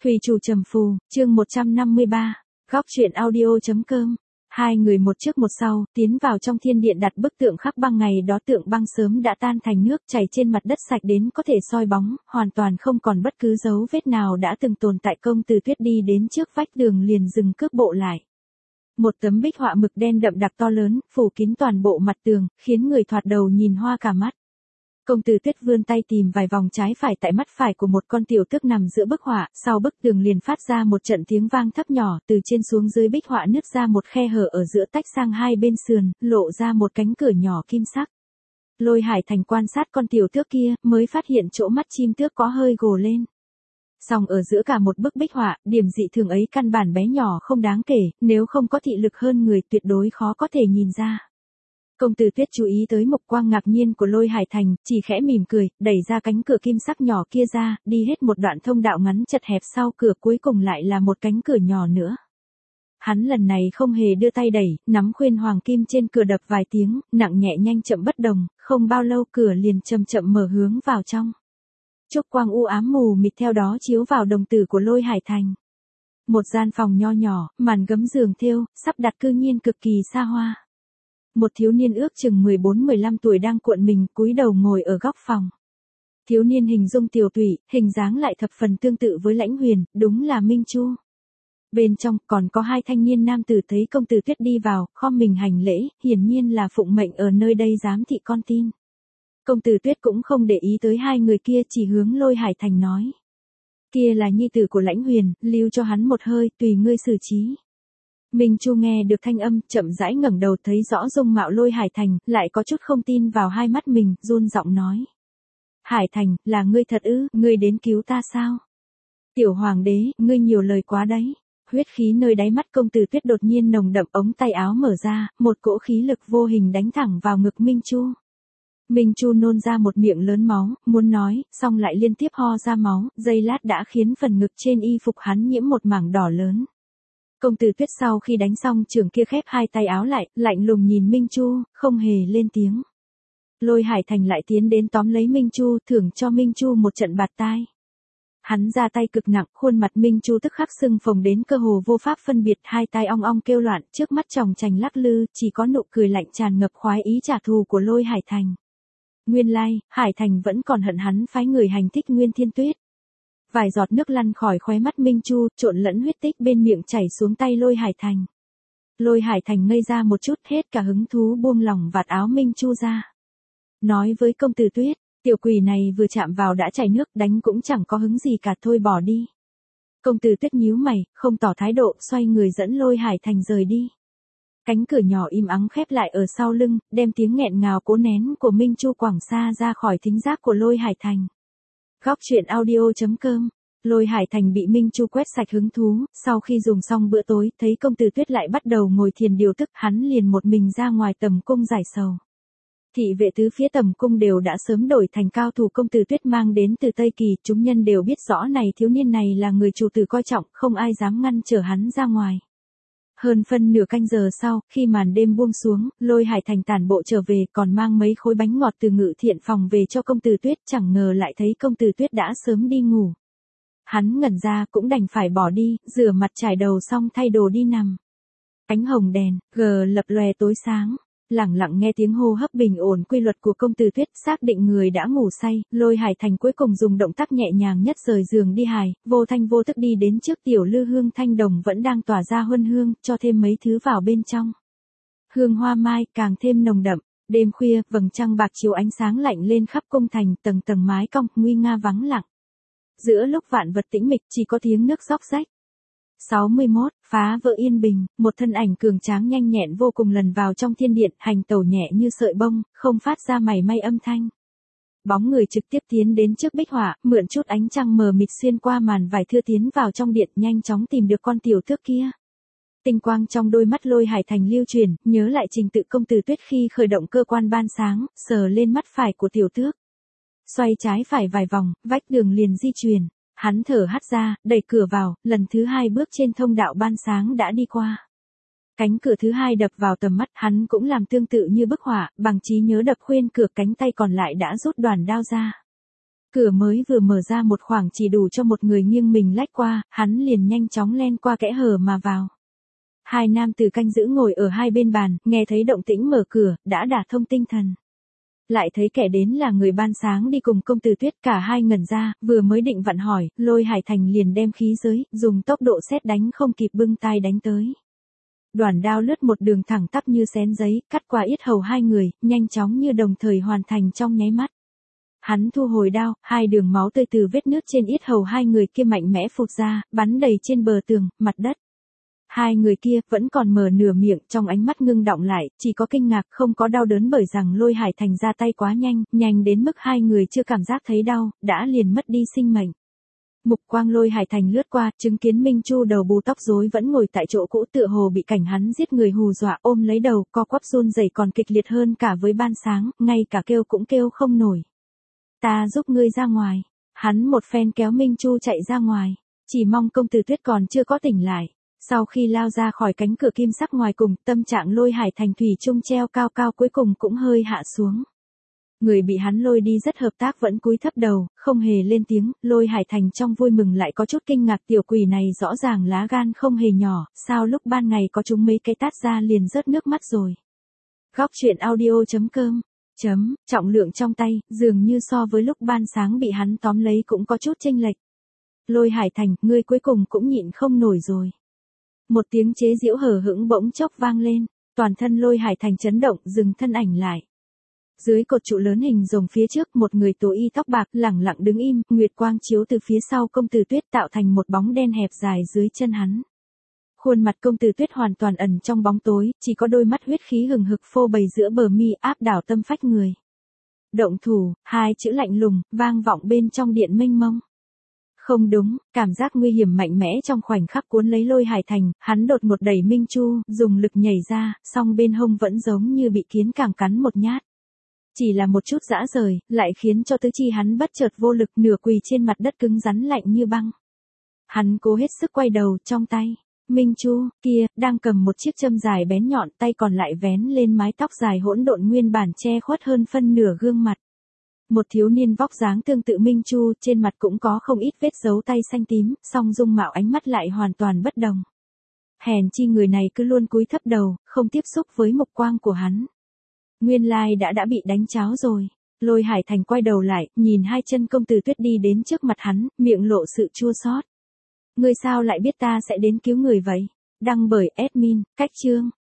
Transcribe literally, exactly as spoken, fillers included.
Thủy chủ trầm phù, chương một trăm năm mươi ba, góc truyện audio.com. Hai người một trước một sau, tiến vào trong thiên điện đặt bức tượng khắc băng ngày đó tượng băng sớm đã tan thành nước chảy trên mặt đất sạch đến có thể soi bóng, hoàn toàn không còn bất cứ dấu vết nào đã từng tồn tại. Công Từ Tuyết đi đến trước vách tường liền dừng cước bộ lại. Một tấm bích họa mực đen đậm đặc to lớn, phủ kín toàn bộ mặt tường, khiến người thoạt đầu nhìn hoa cả mắt. Công Từ Tuyết vươn tay tìm vài vòng trái phải tại mắt phải của một con tiểu tước nằm giữa bức họa, sau bức tường liền phát ra một trận tiếng vang thấp nhỏ, từ trên xuống dưới bích họa nứt ra một khe hở ở giữa tách sang hai bên sườn, lộ ra một cánh cửa nhỏ kim sắc. Lôi Hải Thành quan sát con tiểu tước kia, mới phát hiện chỗ mắt chim tước có hơi gồ lên. Song ở giữa cả một bức bích họa, điểm dị thường ấy căn bản bé nhỏ không đáng kể, nếu không có thị lực hơn người tuyệt đối khó có thể nhìn ra. Công Từ Tuyết chú ý tới mục quang ngạc nhiên của Lôi Hải Thành, chỉ khẽ mỉm cười, đẩy ra cánh cửa kim sắc nhỏ kia ra, đi hết một đoạn thông đạo ngắn chật hẹp, sau cửa cuối cùng lại là một cánh cửa nhỏ nữa. Hắn lần này không hề đưa tay đẩy, nắm khuyên hoàng kim trên cửa đập vài tiếng, nặng nhẹ nhanh chậm bất đồng, không bao lâu cửa liền chậm chậm mở hướng vào trong. Chốc quang u ám mù mịt theo đó chiếu vào đồng tử của Lôi Hải Thành. Một gian phòng nho nhỏ, màn gấm giường thêu, sắp đặt cư nhiên cực kỳ xa hoa. Một thiếu niên ước chừng mười bốn mười lăm tuổi đang cuộn mình cúi đầu ngồi ở góc phòng. Thiếu niên hình dung tiều tụy, hình dáng lại thập phần tương tự với Lãnh Huyền, đúng là Minh Chu. Bên trong còn có hai thanh niên nam tử thấy Công Từ Tuyết đi vào, khom mình hành lễ, hiển nhiên là phụng mệnh ở nơi đây giám thị con tin. Công Từ Tuyết cũng không để ý tới hai người kia, chỉ hướng Lôi Hải Thành nói: "Kia là nhi tử của Lãnh Huyền, lưu cho hắn một hơi, tùy ngươi xử trí." Minh Chu nghe được thanh âm, chậm rãi ngẩng đầu thấy rõ dung mạo Lôi Hải Thành, lại có chút không tin vào hai mắt mình, run giọng nói: "Hải Thành, là ngươi thật ư, ngươi đến cứu ta sao?" "Tiểu hoàng đế, ngươi nhiều lời quá đấy." Huyết khí nơi đáy mắt Công Từ Tuyết đột nhiên nồng đậm, ống tay áo mở ra, một cỗ khí lực vô hình đánh thẳng vào ngực Minh Chu. Minh Chu nôn ra một miệng lớn máu, muốn nói, xong lại liên tiếp ho ra máu, giây lát đã khiến phần ngực trên y phục hắn nhiễm một mảng đỏ lớn. Công Từ Tuyết sau khi đánh xong trường kia khép hai tay áo lại, lạnh lùng nhìn Minh Chu, không hề lên tiếng. Lôi Hải Thành lại tiến đến tóm lấy Minh Chu, thưởng cho Minh Chu một trận bạt tai. Hắn ra tay cực nặng, khuôn mặt Minh Chu tức khắc sưng phồng đến cơ hồ vô pháp phân biệt, hai tai ong ong kêu loạn, trước mắt tròng trành lắc lư, chỉ có nụ cười lạnh tràn ngập khoái ý trả thù của Lôi Hải Thành. Nguyên lai, Hải Thành vẫn còn hận hắn phái người hành thích Nguyên Thiên Tuyết. Vài giọt nước lăn khỏi khóe mắt Minh Chu, trộn lẫn huyết tích bên miệng chảy xuống tay Lôi Hải Thành. Lôi Hải Thành ngây ra một chút, hết cả hứng thú buông lỏng vạt áo Minh Chu ra. Nói với Công Từ Tuyết: "Tiểu quỷ này vừa chạm vào đã chảy nước, đánh cũng chẳng có hứng gì cả, thôi bỏ đi." Công Từ Tuyết nhíu mày, không tỏ thái độ, xoay người dẫn Lôi Hải Thành rời đi. Cánh cửa nhỏ im ắng khép lại ở sau lưng, đem tiếng nghẹn ngào cố nén của Minh Chu quảng xa ra khỏi thính giác của Lôi Hải Thành. Góc truyện audio.com. Lôi Hải Thành bị Minh Chu quét sạch hứng thú, sau khi dùng xong bữa tối, thấy Công Từ Tuyết lại bắt đầu ngồi thiền điều tức, hắn liền một mình ra ngoài tầm cung giải sầu. Thị vệ tứ phía tầm cung đều đã sớm đổi thành cao thủ Công Từ Tuyết mang đến từ Tây Kỳ, chúng nhân đều biết rõ này thiếu niên này là người chủ tử coi trọng, không ai dám ngăn trở hắn ra ngoài. Hơn phân nửa canh giờ sau, khi màn đêm buông xuống, Lôi Hải Thành tản bộ trở về, còn mang mấy khối bánh ngọt từ Ngự Thiện phòng về cho Công Từ Tuyết, chẳng ngờ lại thấy Công Từ Tuyết đã sớm đi ngủ. Hắn ngẩn ra, cũng đành phải bỏ đi, rửa mặt chải đầu xong thay đồ đi nằm. Ánh hồng đèn gờ lập lòe tối sáng, lẳng lặng nghe tiếng hô hấp bình ổn quy luật của Công Từ Tuyết, xác định người đã ngủ say, Lôi Hải Thành cuối cùng dùng động tác nhẹ nhàng nhất rời giường đi hài, vô thanh vô tức đi đến trước tiểu lư hương thanh đồng vẫn đang tỏa ra huân hương, cho thêm mấy thứ vào bên trong. Hương hoa mai càng thêm nồng đậm, đêm khuya, vầng trăng bạc chiếu ánh sáng lạnh lên khắp cung thành, tầng tầng mái cong, nguy nga vắng lặng. Giữa lúc vạn vật tĩnh mịch, chỉ có tiếng nước róc rách. sáu mươi mốt, phá vỡ yên bình, một thân ảnh cường tráng nhanh nhẹn vô cùng lần vào trong thiên điện, hành tẩu nhẹ như sợi bông, không phát ra mảy may âm thanh. Bóng người trực tiếp tiến đến trước bích họa, mượn chút ánh trăng mờ mịt xuyên qua màn vải thưa tiến vào trong điện, nhanh chóng tìm được con tiểu tước kia. Tinh quang trong đôi mắt Lôi Hải Thành lưu chuyển, nhớ lại trình tự Công Từ Tuyết khi khởi động cơ quan ban sáng, sờ lên mắt phải của tiểu tước. Xoay trái phải vài vòng, vách tường liền di chuyển. Hắn thở hắt ra, đẩy cửa vào, lần thứ hai bước trên thông đạo ban sáng đã đi qua. Cánh cửa thứ hai đập vào tầm mắt, hắn cũng làm tương tự như bức họa, bằng trí nhớ đập khuyên cửa, cánh tay còn lại đã rút đoàn đao ra. Cửa mới vừa mở ra một khoảng chỉ đủ cho một người nghiêng mình lách qua, hắn liền nhanh chóng len qua kẽ hở mà vào. Hai nam tử canh giữ ngồi ở hai bên bàn, nghe thấy động tĩnh mở cửa, đã đả thông tinh thần. Lại thấy kẻ đến là người ban sáng đi cùng công tử Tuyết, cả hai ngẩn ra, vừa mới định vặn hỏi, Lôi Hải Thành liền đem khí giới, dùng tốc độ sét đánh không kịp bưng tay đánh tới. Đoản đao lướt một đường thẳng tắp như xén giấy, cắt qua yết hầu hai người, nhanh chóng như đồng thời hoàn thành trong nháy mắt. Hắn thu hồi đao, hai đường máu tươi từ vết nứt trên yết hầu hai người kia mạnh mẽ phụt ra, bắn đầy trên bờ tường, mặt đất. Hai người kia vẫn còn mở nửa miệng, trong ánh mắt ngưng đọng lại, chỉ có kinh ngạc không có đau đớn, bởi rằng Lôi Hải Thành ra tay quá nhanh, nhanh đến mức hai người chưa cảm giác thấy đau, đã liền mất đi sinh mệnh. Mục quang Lôi Hải Thành lướt qua, chứng kiến Minh Chu đầu bù tóc rối vẫn ngồi tại chỗ cũ, tựa hồ bị cảnh hắn giết người hù dọa, ôm lấy đầu, co quắp run rẩy còn kịch liệt hơn cả với ban sáng, ngay cả kêu cũng kêu không nổi. Ta giúp ngươi ra ngoài. Hắn một phen kéo Minh Chu chạy ra ngoài, chỉ mong công tử Tuyết còn chưa có tỉnh lại. Sau khi lao ra khỏi cánh cửa kim sắc ngoài cùng, tâm trạng Lôi Hải Thành thủy chung treo cao cao cuối cùng cũng hơi hạ xuống. Người bị hắn lôi đi rất hợp tác vẫn cúi thấp đầu, không hề lên tiếng. Lôi Hải Thành trong vui mừng lại có chút kinh ngạc, tiểu quỷ này rõ ràng lá gan không hề nhỏ, sao lúc ban ngày có chúng mấy cái tát ra liền rớt nước mắt rồi. Góc truyện audio chấm com chấm, trọng lượng trong tay, dường như so với lúc ban sáng bị hắn tóm lấy cũng có chút chênh lệch. Lôi Hải Thành, ngươi cuối cùng cũng nhịn không nổi rồi. Một tiếng chế giễu hờ hững bỗng chốc vang lên, toàn thân Lôi Hải Thành chấn động, dừng thân ảnh lại. Dưới cột trụ lớn hình rồng phía trước, một người tối y tóc bạc lẳng lặng đứng im, nguyệt quang chiếu từ phía sau công tử Tuyết tạo thành một bóng đen hẹp dài dưới chân hắn. Khuôn mặt công tử Tuyết hoàn toàn ẩn trong bóng tối, chỉ có đôi mắt huyết khí hừng hực phô bày giữa bờ mi, áp đảo tâm phách người. Động thủ, hai chữ lạnh lùng, vang vọng bên trong điện mênh mông. Không đúng, cảm giác nguy hiểm mạnh mẽ trong khoảnh khắc cuốn lấy Lôi Hải Thành, hắn đột ngột đẩy Minh Chu, dùng lực nhảy ra, song bên hông vẫn giống như bị kiến càng cắn một nhát. Chỉ là một chút dã rời, lại khiến cho tứ chi hắn bất chợt vô lực, nửa quỳ trên mặt đất cứng rắn lạnh như băng. Hắn cố hết sức quay đầu, trong tay, Minh Chu, kia, đang cầm một chiếc châm dài bén nhọn, tay còn lại vén lên mái tóc dài hỗn độn nguyên bản che khuất hơn phân nửa gương mặt. Một thiếu niên vóc dáng tương tự Minh Chu, trên mặt cũng có không ít vết dấu tay xanh tím, song dung mạo ánh mắt lại hoàn toàn bất đồng. Hèn chi người này cứ luôn cúi thấp đầu, không tiếp xúc với mục quang của hắn. Nguyên lai đã đã bị đánh cháo rồi. Lôi Hải Thành quay đầu lại, nhìn hai chân công tử Tuyết đi đến trước mặt hắn, miệng lộ sự chua xót. Ngươi sao lại biết ta sẽ đến cứu người vậy? Đăng bởi admin, cách chương.